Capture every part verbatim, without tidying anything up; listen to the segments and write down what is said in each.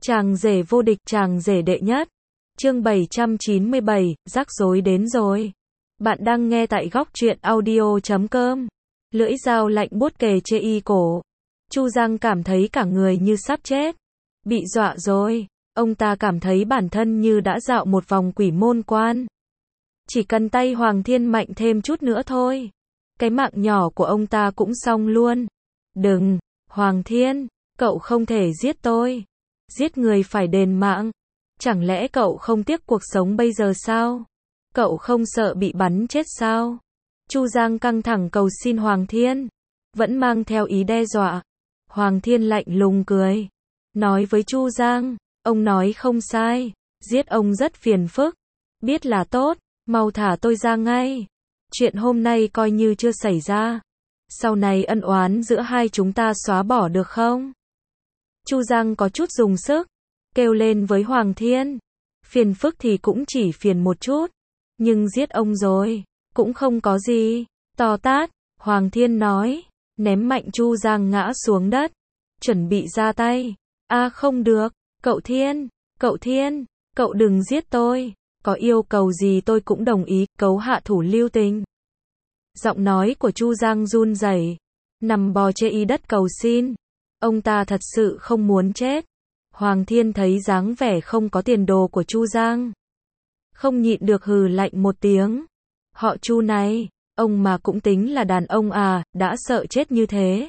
Chàng rể vô địch, chàng rể đệ nhất. Chương bảy trăm chín mươi bảy, rắc rối đến rồi. Bạn đang nghe tại góc truyện audio chấm com. Lưỡi dao lạnh buốt kề chê y cổ. Chu Giang cảm thấy cả người như sắp chết. Bị dọa rồi. Ông ta cảm thấy bản thân như đã dạo một vòng quỷ môn quan. Chỉ cần tay Hoàng Thiên mạnh thêm chút nữa thôi. Cái mạng nhỏ của ông ta cũng xong luôn. Đừng, Hoàng Thiên, cậu không thể giết tôi. Giết người phải đền mạng. Chẳng lẽ cậu không tiếc cuộc sống bây giờ sao? Cậu không sợ bị bắn chết sao? Chu Giang căng thẳng cầu xin Hoàng Thiên, vẫn mang theo ý đe dọa. Hoàng Thiên lạnh lùng cười, nói với Chu Giang, ông nói không sai, giết ông rất phiền phức, biết là tốt, mau thả tôi ra ngay. Chuyện hôm nay coi như chưa xảy ra. Sau này ân oán giữa hai chúng ta xóa bỏ được không? Chu Giang có chút dùng sức, kêu lên với Hoàng Thiên. Phiền phức thì cũng chỉ phiền một chút, nhưng giết ông rồi, cũng không có gì. To tát, Hoàng Thiên nói, ném mạnh Chu Giang ngã xuống đất, chuẩn bị ra tay. A không được, cậu Thiên, cậu Thiên, cậu đừng giết tôi, có yêu cầu gì tôi cũng đồng ý, cấu hạ thủ lưu tình. Giọng nói của Chu Giang run rẩy, nằm bò chê y đất cầu xin. Ông ta thật sự không muốn chết. Hoàng Thiên thấy dáng vẻ không có tiền đồ của Chu Giang, không nhịn được hừ lạnh một tiếng. Họ Chu này, ông mà cũng tính là đàn ông à, đã sợ chết như thế.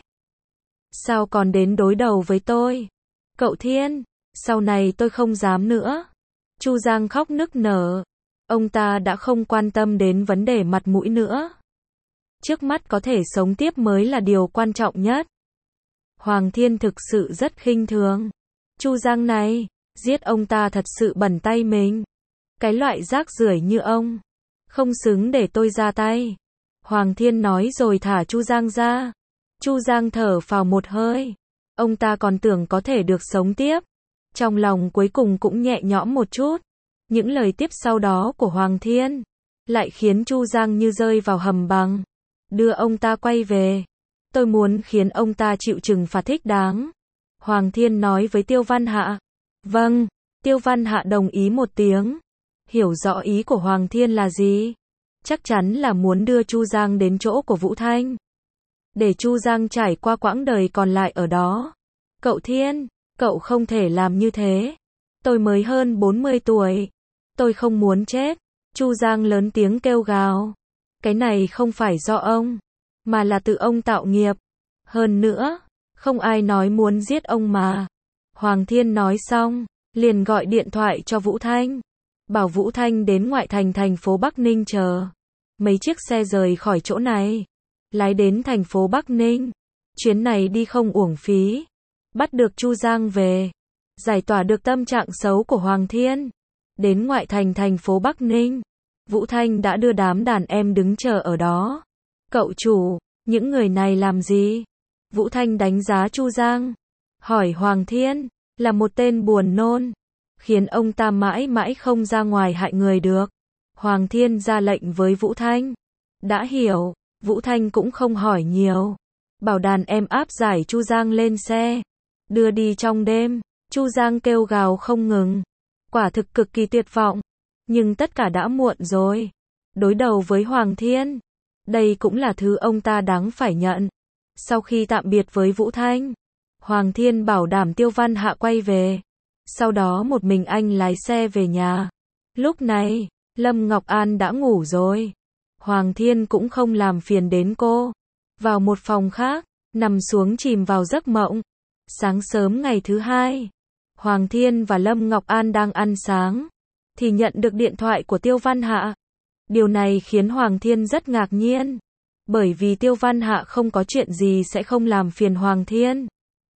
Sao còn đến đối đầu với tôi? Cậu Thiên, sau này tôi không dám nữa. Chu Giang khóc nức nở. Ông ta đã không quan tâm đến vấn đề mặt mũi nữa. Trước mắt có thể sống tiếp mới là điều quan trọng nhất. Hoàng Thiên thực sự rất khinh thường. Chu Giang này, giết ông ta thật sự bẩn tay mình. Cái loại rác rưởi như ông, không xứng để tôi ra tay. Hoàng Thiên nói rồi thả Chu Giang ra. Chu Giang thở phào một hơi. Ông ta còn tưởng có thể được sống tiếp. Trong lòng cuối cùng cũng nhẹ nhõm một chút. Những lời tiếp sau đó của Hoàng Thiên lại khiến Chu Giang như rơi vào hầm băng. Đưa ông ta quay về. Tôi muốn khiến ông ta chịu trừng phạt thích đáng. Hoàng Thiên nói với Tiêu Văn Hạ. Vâng, Tiêu Văn Hạ đồng ý một tiếng. Hiểu rõ ý của Hoàng Thiên là gì? Chắc chắn là muốn đưa Chu Giang đến chỗ của Vũ Thanh. Để Chu Giang trải qua quãng đời còn lại ở đó. Cậu Thiên, cậu không thể làm như thế. Tôi mới hơn bốn mươi tuổi. Tôi không muốn chết. Chu Giang lớn tiếng kêu gào. Cái này không phải do ông, mà là tự ông tạo nghiệp. Hơn nữa, không ai nói muốn giết ông mà. Hoàng Thiên nói xong, liền gọi điện thoại cho Vũ Thanh. Bảo Vũ Thanh đến ngoại thành thành phố Bắc Ninh chờ. Mấy chiếc xe rời khỏi chỗ này, lái đến thành phố Bắc Ninh. Chuyến này đi không uổng phí. Bắt được Chu Giang về, giải tỏa được tâm trạng xấu của Hoàng Thiên. Đến ngoại thành thành phố Bắc Ninh, Vũ Thanh đã đưa đám đàn em đứng chờ ở đó. Cậu chủ, những người này làm gì? Vũ Thanh đánh giá Chu Giang, hỏi Hoàng Thiên, là một tên buồn nôn, khiến ông ta mãi mãi không ra ngoài hại người được. Hoàng Thiên ra lệnh với Vũ Thanh. Đã hiểu, Vũ Thanh cũng không hỏi nhiều. Bảo đàn em áp giải Chu Giang lên xe, đưa đi trong đêm. Chu Giang kêu gào không ngừng. Quả thực cực kỳ tuyệt vọng. Nhưng tất cả đã muộn rồi. Đối đầu với Hoàng Thiên, đây cũng là thứ ông ta đáng phải nhận. Sau khi tạm biệt với Vũ Thanh, Hoàng Thiên bảo đảm Tiêu Văn Hạ quay về. Sau đó một mình anh lái xe về nhà. Lúc này, Lâm Ngọc An đã ngủ rồi. Hoàng Thiên cũng không làm phiền đến cô. Vào một phòng khác, nằm xuống chìm vào giấc mộng. Sáng sớm ngày thứ hai, Hoàng Thiên và Lâm Ngọc An đang ăn sáng, thì nhận được điện thoại của Tiêu Văn Hạ. Điều này khiến Hoàng Thiên rất ngạc nhiên. Bởi vì Tiêu Văn Hạ không có chuyện gì sẽ không làm phiền Hoàng Thiên.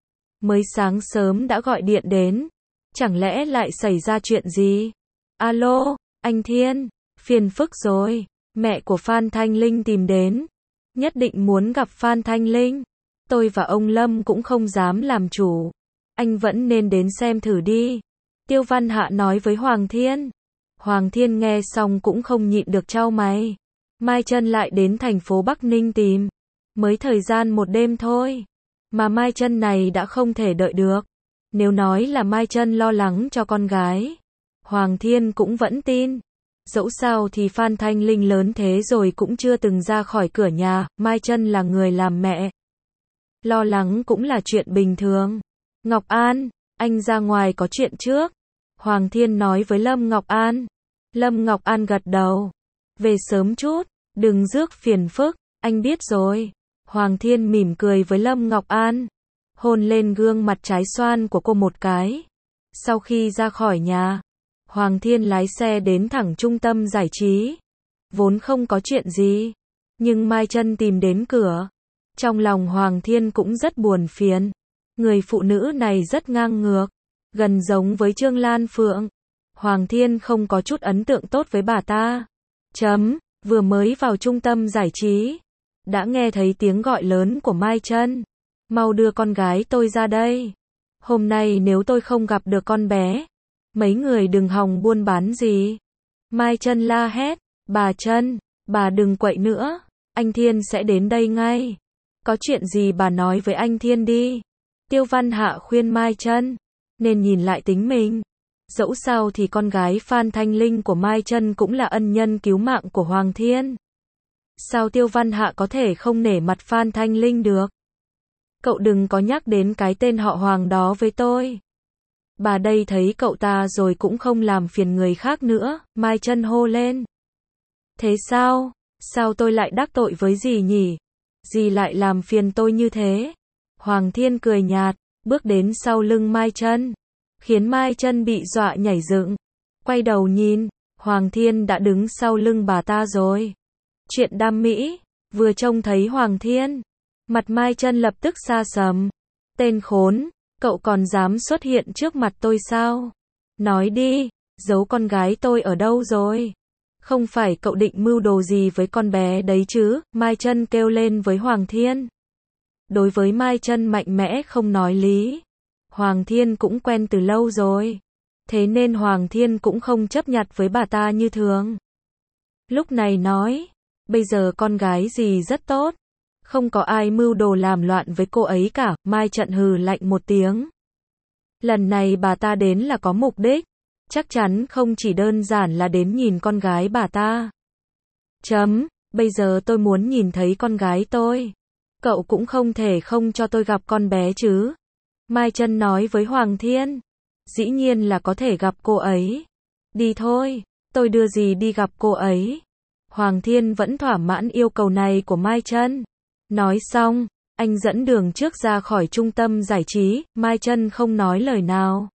Mới sáng sớm đã gọi điện đến. Chẳng lẽ lại xảy ra chuyện gì? Alo, anh Thiên, phiền phức rồi. Mẹ của Phan Thanh Linh tìm đến. Nhất định muốn gặp Phan Thanh Linh. Tôi và ông Lâm cũng không dám làm chủ. Anh vẫn nên đến xem thử đi. Tiêu Văn Hạ nói với Hoàng Thiên. Hoàng Thiên nghe xong cũng không nhịn được chau mày. Mai Chân lại đến thành phố Bắc Ninh tìm. Mới thời gian một đêm thôi, mà Mai Chân này đã không thể đợi được. Nếu nói là Mai Chân lo lắng cho con gái, Hoàng Thiên cũng vẫn tin. Dẫu sao thì Phan Thanh Linh lớn thế rồi cũng chưa từng ra khỏi cửa nhà, Mai Chân là người làm mẹ. Lo lắng cũng là chuyện bình thường. Ngọc An, anh ra ngoài có chuyện trước. Hoàng Thiên nói với Lâm Ngọc An. Lâm Ngọc An gật đầu. Về sớm chút, đừng rước phiền phức, anh biết rồi. Hoàng Thiên mỉm cười với Lâm Ngọc An, hôn lên gương mặt trái xoan của cô một cái. Sau khi ra khỏi nhà, Hoàng Thiên lái xe đến thẳng trung tâm giải trí. Vốn không có chuyện gì, nhưng Mai Chân tìm đến cửa. Trong lòng Hoàng Thiên cũng rất buồn phiền. Người phụ nữ này rất ngang ngược, gần giống với Trương Lan Phượng. Hoàng Thiên không có chút ấn tượng tốt với bà ta. Chấm, vừa mới vào trung tâm giải trí, đã nghe thấy tiếng gọi lớn của Mai Chân. Mau đưa con gái tôi ra đây. Hôm nay nếu tôi không gặp được con bé, mấy người đừng hòng buôn bán gì. Mai Chân la hét, bà Chân, bà đừng quậy nữa, anh Thiên sẽ đến đây ngay. Có chuyện gì bà nói với anh Thiên đi. Tiêu Văn Hạ khuyên Mai Chân nên nhìn lại tính mình. Dẫu sao thì con gái Phan Thanh Linh của Mai Chân cũng là ân nhân cứu mạng của Hoàng Thiên. Sao Tiêu Văn Hạ có thể không nể mặt Phan Thanh Linh được? Cậu đừng có nhắc đến cái tên họ Hoàng đó với tôi. Bà đây thấy cậu ta rồi cũng không làm phiền người khác nữa, Mai Chân hô lên. Thế sao? Sao tôi lại đắc tội với dì nhỉ? Dì lại làm phiền tôi như thế? Hoàng Thiên cười nhạt, bước đến sau lưng Mai Chân, khiến Mai Chân bị dọa nhảy dựng. Quay đầu nhìn, Hoàng Thiên đã đứng sau lưng bà ta rồi. Chuyện đam mỹ, vừa trông thấy Hoàng Thiên, mặt Mai Chân lập tức sa sầm. Tên khốn, cậu còn dám xuất hiện trước mặt tôi sao? Nói đi, giấu con gái tôi ở đâu rồi? Không phải cậu định mưu đồ gì với con bé đấy chứ? Mai Chân kêu lên với Hoàng Thiên. Đối với Mai Chân mạnh mẽ không nói lý, Hoàng Thiên cũng quen từ lâu rồi. Thế nên Hoàng Thiên cũng không chấp nhặt với bà ta như thường. Lúc này nói, bây giờ con gái gì rất tốt, không có ai mưu đồ làm loạn với cô ấy cả. Mai Chân hừ lạnh một tiếng. Lần này bà ta đến là có mục đích, chắc chắn không chỉ đơn giản là đến nhìn con gái bà ta. Chấm, bây giờ tôi muốn nhìn thấy con gái tôi. Cậu cũng không thể không cho tôi gặp con bé chứ. Mai Chân nói với Hoàng Thiên. Dĩ nhiên là có thể gặp cô ấy. Đi thôi, tôi đưa dì đi gặp cô ấy. Hoàng Thiên vẫn thỏa mãn yêu cầu này của Mai Chân. Nói xong, anh dẫn đường trước ra khỏi trung tâm giải trí. Mai Chân không nói lời nào.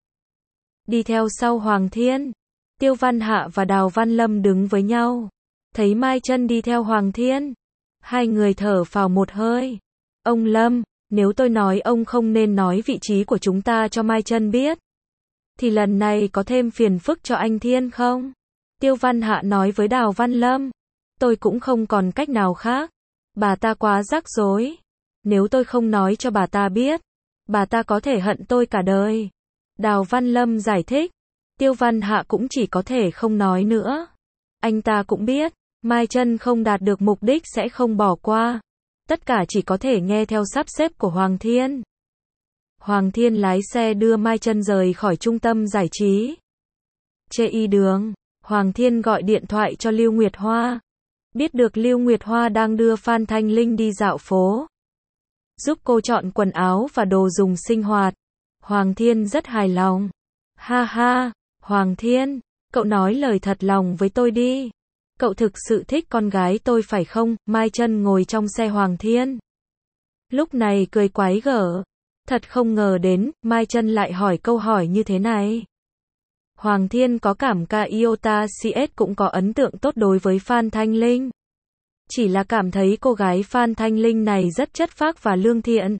Đi theo sau Hoàng Thiên, Tiêu Văn Hạ và Đào Văn Lâm đứng với nhau. Thấy Mai Chân đi theo Hoàng Thiên, hai người thở phào một hơi. Ông Lâm, nếu tôi nói ông không nên nói vị trí của chúng ta cho Mai Chân biết, thì lần này có thêm phiền phức cho anh Thiên không? Tiêu Văn Hạ nói với Đào Văn Lâm. Tôi cũng không còn cách nào khác. Bà ta quá rắc rối. Nếu tôi không nói cho bà ta biết, bà ta có thể hận tôi cả đời. Đào Văn Lâm giải thích. Tiêu Văn Hạ cũng chỉ có thể không nói nữa. Anh ta cũng biết, Mai Chân không đạt được mục đích sẽ không bỏ qua. Tất cả chỉ có thể nghe theo sắp xếp của Hoàng Thiên. Hoàng Thiên lái xe đưa Mai Chân rời khỏi trung tâm giải trí. Chê y đường, Hoàng Thiên gọi điện thoại cho Lưu Nguyệt Hoa. Biết được Lưu Nguyệt Hoa đang đưa Phan Thanh Linh đi dạo phố, giúp cô chọn quần áo và đồ dùng sinh hoạt. Hoàng Thiên rất hài lòng. Ha ha, Hoàng Thiên, cậu nói lời thật lòng với tôi đi. Cậu thực sự thích con gái tôi phải không? Mai Chân ngồi trong xe Hoàng Thiên. Lúc này cười quái gở. Thật không ngờ đến, Mai Chân lại hỏi câu hỏi như thế này. Hoàng Thiên có cảm ca Iota xê ét cũng có ấn tượng tốt đối với Phan Thanh Linh. Chỉ là cảm thấy cô gái Phan Thanh Linh này rất chất phác và lương thiện.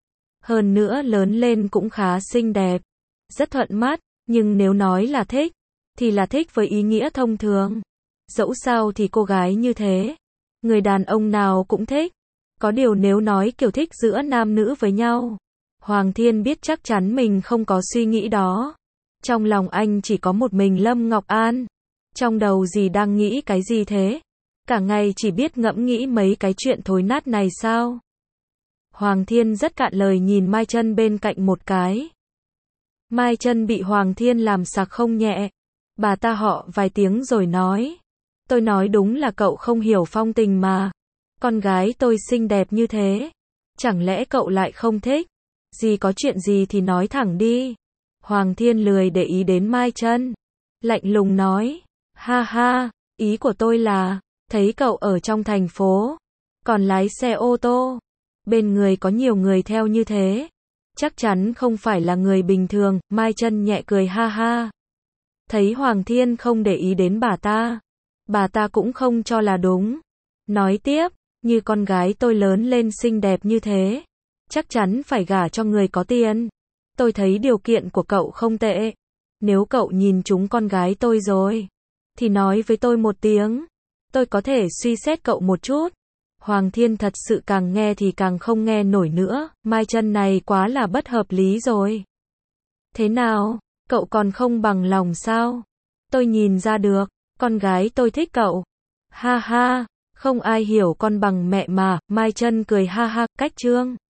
Hơn nữa lớn lên cũng khá xinh đẹp, rất thuận mắt, nhưng nếu nói là thích, thì là thích với ý nghĩa thông thường. Dẫu sao thì cô gái như thế, người đàn ông nào cũng thích. Có điều nếu nói kiểu thích giữa nam nữ với nhau, Hoàng Thiên biết chắc chắn mình không có suy nghĩ đó. Trong lòng anh chỉ có một mình Lâm Ngọc An. Trong đầu gì đang nghĩ cái gì thế? Cả ngày chỉ biết ngẫm nghĩ mấy cái chuyện thối nát này sao? Hoàng Thiên rất cạn lời nhìn Mai Chân bên cạnh một cái. Mai Chân bị Hoàng Thiên làm sặc không nhẹ. Bà ta họ vài tiếng rồi nói. Tôi nói đúng là cậu không hiểu phong tình mà. Con gái tôi xinh đẹp như thế. Chẳng lẽ cậu lại không thích? Gì có chuyện gì thì nói thẳng đi. Hoàng Thiên lười để ý đến Mai Chân. Lạnh lùng nói. Ha ha, ý của tôi là, thấy cậu ở trong thành phố, còn lái xe ô tô. Bên người có nhiều người theo như thế. Chắc chắn không phải là người bình thường. Mai Chân nhẹ cười ha ha. Thấy Hoàng Thiên không để ý đến bà ta. Bà ta cũng không cho là đúng. Nói tiếp, như con gái tôi lớn lên xinh đẹp như thế. Chắc chắn phải gả cho người có tiền. Tôi thấy điều kiện của cậu không tệ. Nếu cậu nhìn trúng con gái tôi rồi, thì nói với tôi một tiếng. Tôi có thể suy xét cậu một chút. Hoàng Thiên thật sự càng nghe thì càng không nghe nổi nữa. Mai Chân này quá là bất hợp lý rồi. Thế nào? Cậu còn không bằng lòng sao? Tôi nhìn ra được. Con gái tôi thích cậu. Ha ha. Không ai hiểu con bằng mẹ mà. Mai Chân cười ha ha. Cách trương.